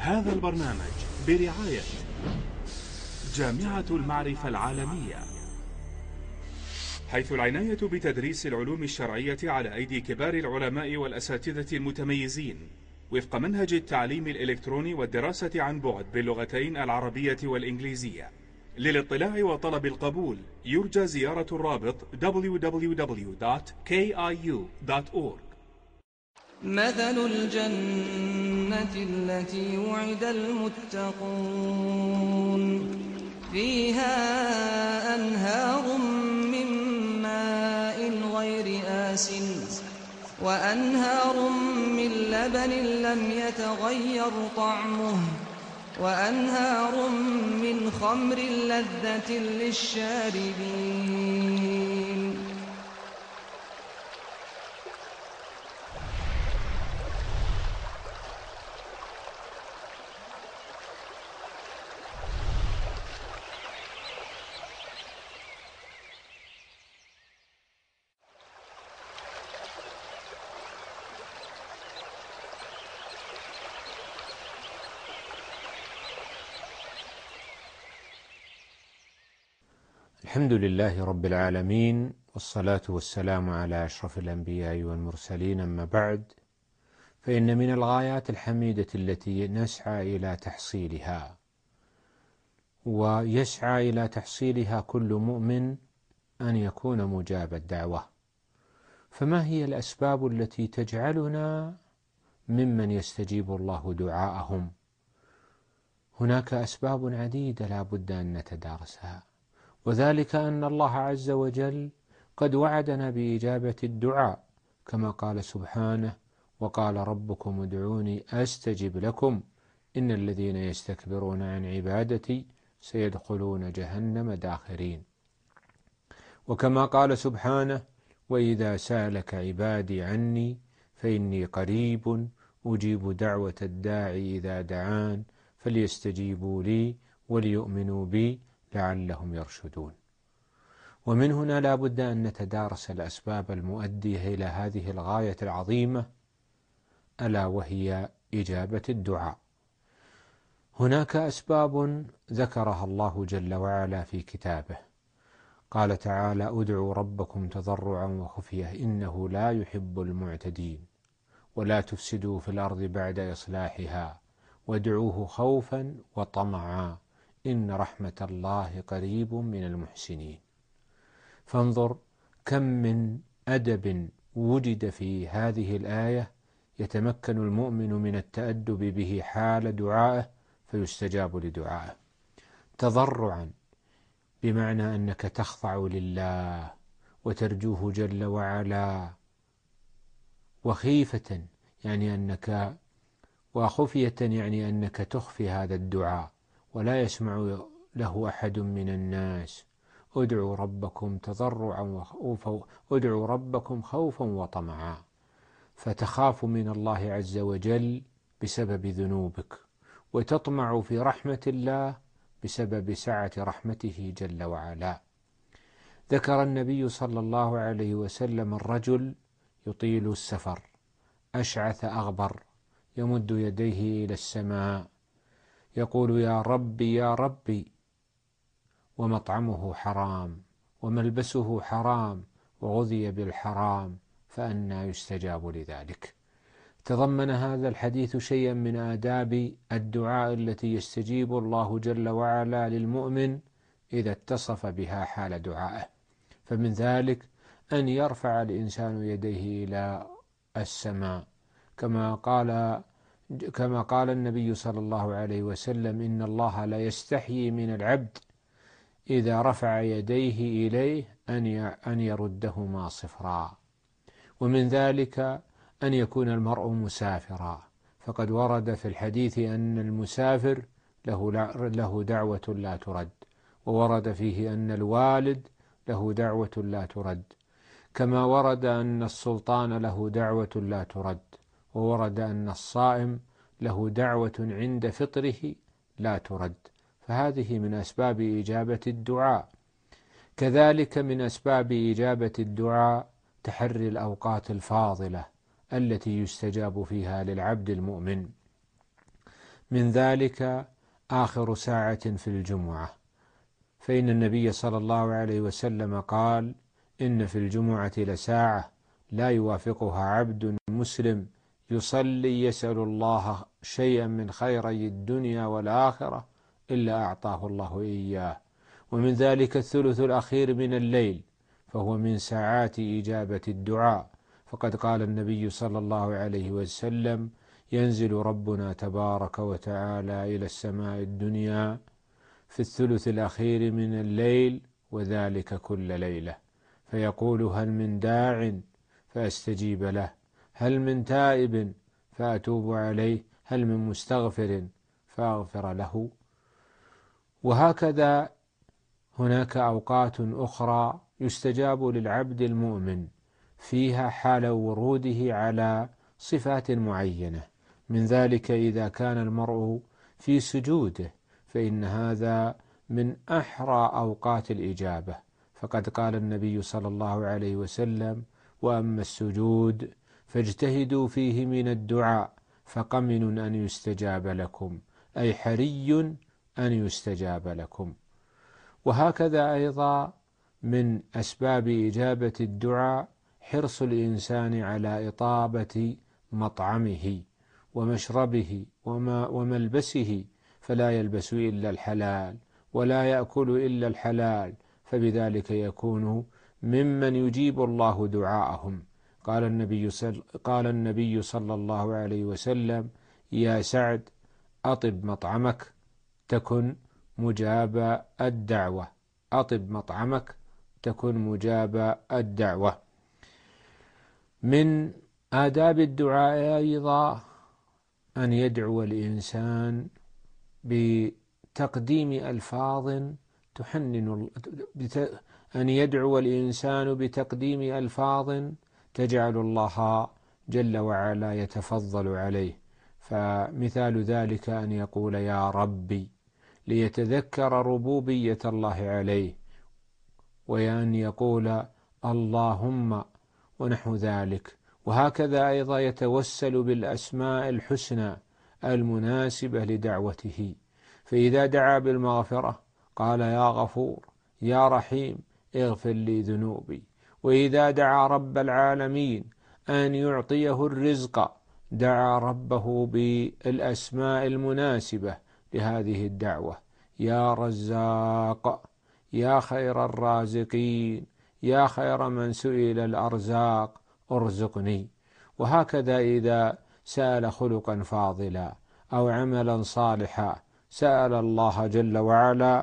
هذا البرنامج برعاية جامعة المعرفة العالمية، حيث العناية بتدريس العلوم الشرعية على أيدي كبار العلماء والأساتذة المتميزين وفق منهج التعليم الإلكتروني والدراسة عن بعد باللغتين العربية والإنجليزية. للاطلاع وطلب القبول يرجى زيارة الرابط www.kiu.org. مثل الجنة التي وعد المتقون فيها أنهار من ماء غير آسن وأنهار من لبن لم يتغير طعمه وأنهار من خمر لذة للشاربين. الحمد لله رب العالمين، والصلاة والسلام على أشرف الأنبياء والمرسلين، أما بعد، فإن من الغايات الحميدة التي نسعى إلى تحصيلها ويسعى إلى تحصيلها كل مؤمن أن يكون مجاب الدعوة. فما هي الأسباب التي تجعلنا ممن يستجيب الله دعاءهم؟ هناك أسباب عديدة لا بد أن نتدارسها، وذلك أن الله عز وجل قد وعدنا بإجابة الدعاء، كما قال سبحانه: وقال ربكم ادعوني أستجب لكم إن الذين يستكبرون عن عبادتي سيدخلون جهنم داخرين. وكما قال سبحانه: وإذا سألك عبادي عني فإني قريب أجيب دعوة الداعي إذا دعان فليستجيبوا لي وليؤمنوا بي لعلهم يرشدون. ومن هنا لا بد أن نتدارس الأسباب المؤدية إلى هذه الغاية العظيمة، ألا وهي إجابة الدعاء. هناك أسباب ذكرها الله جل وعلا في كتابه، قال تعالى: ادعوا ربكم تضرعا وخفية إنه لا يحب المعتدين ولا تفسدوا في الأرض بعد إصلاحها وادعوه خوفا وطمعا إن رحمة الله قريب من المحسنين. فانظر كم من أدب وجد في هذه الآية يتمكن المؤمن من التأدب به حال دعائه فيستجاب لدعائه. تضرعا بمعنى أنك تخضع لله وترجوه جل وعلا، وخيفة يعني أنك وخفية يعني أنك تخفي هذا الدعاء ولا يسمع له أحد من الناس. ادعوا ربكم تضرعا ادعوا ربكم خوفا وطمعا، فتخاف من الله عز وجل بسبب ذنوبك، وتطمع في رحمة الله بسبب سعة رحمته جل وعلا. ذكر النبي صلى الله عليه وسلم الرجل يطيل السفر أشعث أغبر يمد يديه إلى السماء يقول: يا ربي يا ربي، ومطعمه حرام وملبسه حرام وغذي بالحرام، فأنى يستجاب لذلك. تضمن هذا الحديث شيئا من آداب الدعاء التي يستجيب الله جل وعلا للمؤمن إذا اتصف بها حال دعائه. فمن ذلك أن يرفع الإنسان يديه إلى السماء، كما قال النبي صلى الله عليه وسلم: إن الله لا يستحيي من العبد إذا رفع يديه إليه أن يردهما صفرا. ومن ذلك أن يكون المرء مسافرا، فقد ورد في الحديث أن المسافر له دعوة لا ترد، وورد فيه أن الوالد له دعوة لا ترد، كما ورد أن السلطان له دعوة لا ترد، وورد أن الصائم له دعوة عند فطره لا ترد. فهذه من أسباب إجابة الدعاء. كذلك من أسباب إجابة الدعاء تحري الأوقات الفاضلة التي يستجاب فيها للعبد المؤمن. من ذلك آخر ساعة في الجمعة، فإن النبي صلى الله عليه وسلم قال: إن في الجمعة لساعة لا يوافقها عبد مسلم يصلي يسأل الله شيئا من خيري الدنيا والآخرة إلا أعطاه الله إياه. ومن ذلك الثلث الأخير من الليل، فهو من ساعات إجابة الدعاء، فقد قال النبي صلى الله عليه وسلم: ينزل ربنا تبارك وتعالى إلى السماء الدنيا في الثلث الأخير من الليل، وذلك كل ليلة، فيقول: هل من داع فأستجيب له، هل من تائب فأتوب عليه، هل من مستغفر فأغفر له. وهكذا هناك أوقات أخرى يستجاب للعبد المؤمن فيها حال وروده على صفات معينة، من ذلك إذا كان المرء في سجوده، فإن هذا من أحرى أوقات الإجابة، فقد قال النبي صلى الله عليه وسلم: وأما السجود فاجتهدوا فيه من الدعاء فقمن أن يستجاب لكم، أي حري أن يستجاب لكم. وهكذا أيضا من أسباب إجابة الدعاء حرص الإنسان على إطابة مطعمه ومشربه وملبسه، فلا يلبس إلا الحلال ولا يأكل إلا الحلال، فبذلك يكون ممن يجيب الله دعاءهم. قال النبي صلى الله عليه وسلم: يا سعد أطب مطعمك تكن مجاب الدعوة، أطب مطعمك تكن مجاب الدعوة. من آداب الدعاء أيضا أن يدعو الإنسان بتقديم ألفاظ بتقديم ألفاظ تجعل الله جل وعلا يتفضل عليه، فمثال ذلك أن يقول: يا ربي، ليتذكر ربوبية الله عليه، وأن يقول: اللهم، ونحو ذلك. وهكذا أيضا يتوسل بالأسماء الحسنى المناسبة لدعوته، فإذا دعا بالمغفرة قال: يا غفور يا رحيم اغفر لي ذنوبي. وإذا دعا رب العالمين أن يعطيه الرزق دعا ربه بالأسماء المناسبة لهذه الدعوة: يا رزاق، يا خير الرازقين، يا خير من سئل الأرزاق ارزقني. وهكذا إذا سأل خلقا فاضلا أو عملا صالحا سأل الله جل وعلا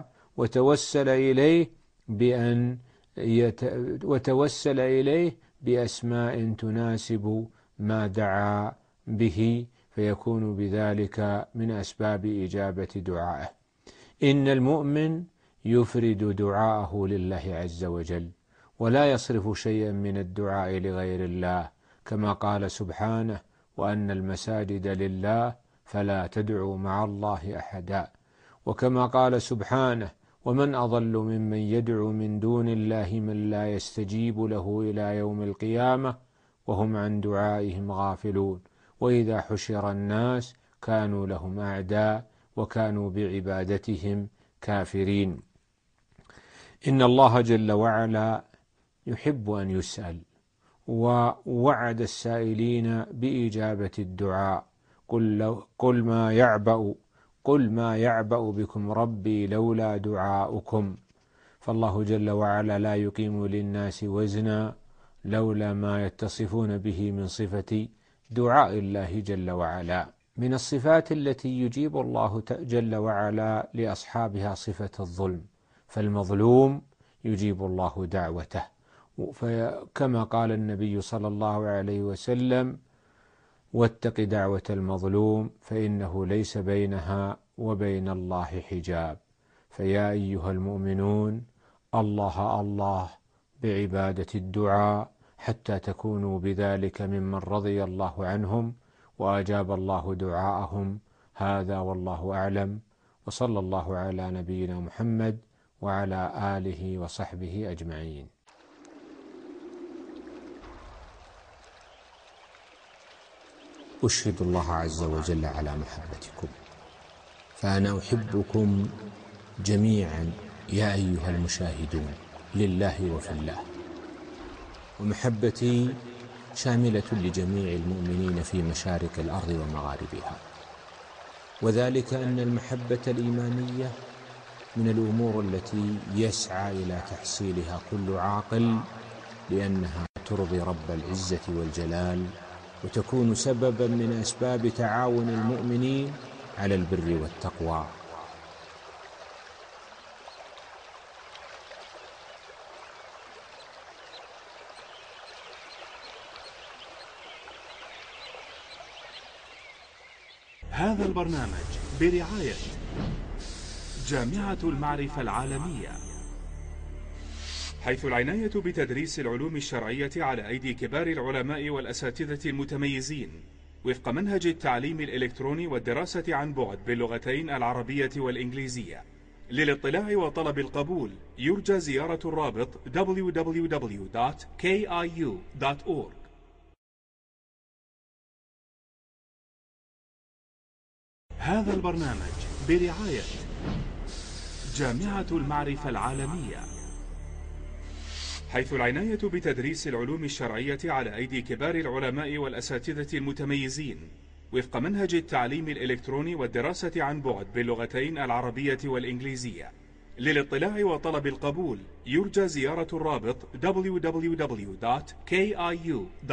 وتوسل إليه بأسماء تناسب ما دعا به، فيكون بذلك من أسباب إجابة دعائه. إن المؤمن يفرد دعاءه لله عز وجل، ولا يصرف شيئا من الدعاء لغير الله، كما قال سبحانه: وأن المساجد لله فلا تدعوا مع الله أحدا. وكما قال سبحانه: ومن أضل ممن يدعو من دون الله من لا يستجيب له إلى يوم القيامة وهم عن دعائهم غافلون، وإذا حشر الناس كانوا لهم أعداء وكانوا بعبادتهم كافرين. إن الله جل وعلا يحب أن يسأل، ووعد السائلين بإجابة الدعاء: قل ما يعبأ بكم ربي لولا دعاؤكم. فالله جل وعلا لا يقيم للناس وزنا لولا ما يتصفون به من صفة دعاء الله جل وعلا. من الصفات التي يجيب الله جل وعلا لأصحابها صفة الظلم، فالمظلوم يجيب الله دعوته، كما قال النبي صلى الله عليه وسلم: واتق دعوة المظلوم فإنه ليس بينها وبين الله حجاب. فيا أيها المؤمنون، الله بعبادة الدعاء حتى تكونوا بذلك ممن رضي الله عنهم وأجاب الله دعاءهم. هذا والله أعلم، وصلى الله على نبينا محمد وعلى آله وصحبه أجمعين. أشهد الله عز وجل على محبتكم فأنا أحبكم جميعا يا أيها المشاهدون لله وفي الله، ومحبتي شاملة لجميع المؤمنين في مشارق الأرض ومغاربها، وذلك أن المحبة الإيمانية من الأمور التي يسعى إلى تحصيلها كل عاقل، لأنها ترضي رب العزة والجلال، وتكون سببا من أسباب تعاون المؤمنين على البر والتقوى. هذا البرنامج برعاية جامعة المعرفة العالمية، حيث العناية بتدريس العلوم الشرعية على أيدي كبار العلماء والأساتذة المتميزين وفق منهج التعليم الإلكتروني والدراسة عن بعد باللغتين العربية والإنجليزية. للاطلاع وطلب القبول يرجى زيارة الرابط www.kiu.org. هذا البرنامج برعاية جامعة المعرفة العالمية، حيث العناية بتدريس العلوم الشرعية على أيدي كبار العلماء والأساتذة المتميزين وفق منهج التعليم الإلكتروني والدراسة عن بعد باللغتين العربية والإنجليزية. للاطلاع وطلب القبول يرجى زيارة الرابط www.kiu.org.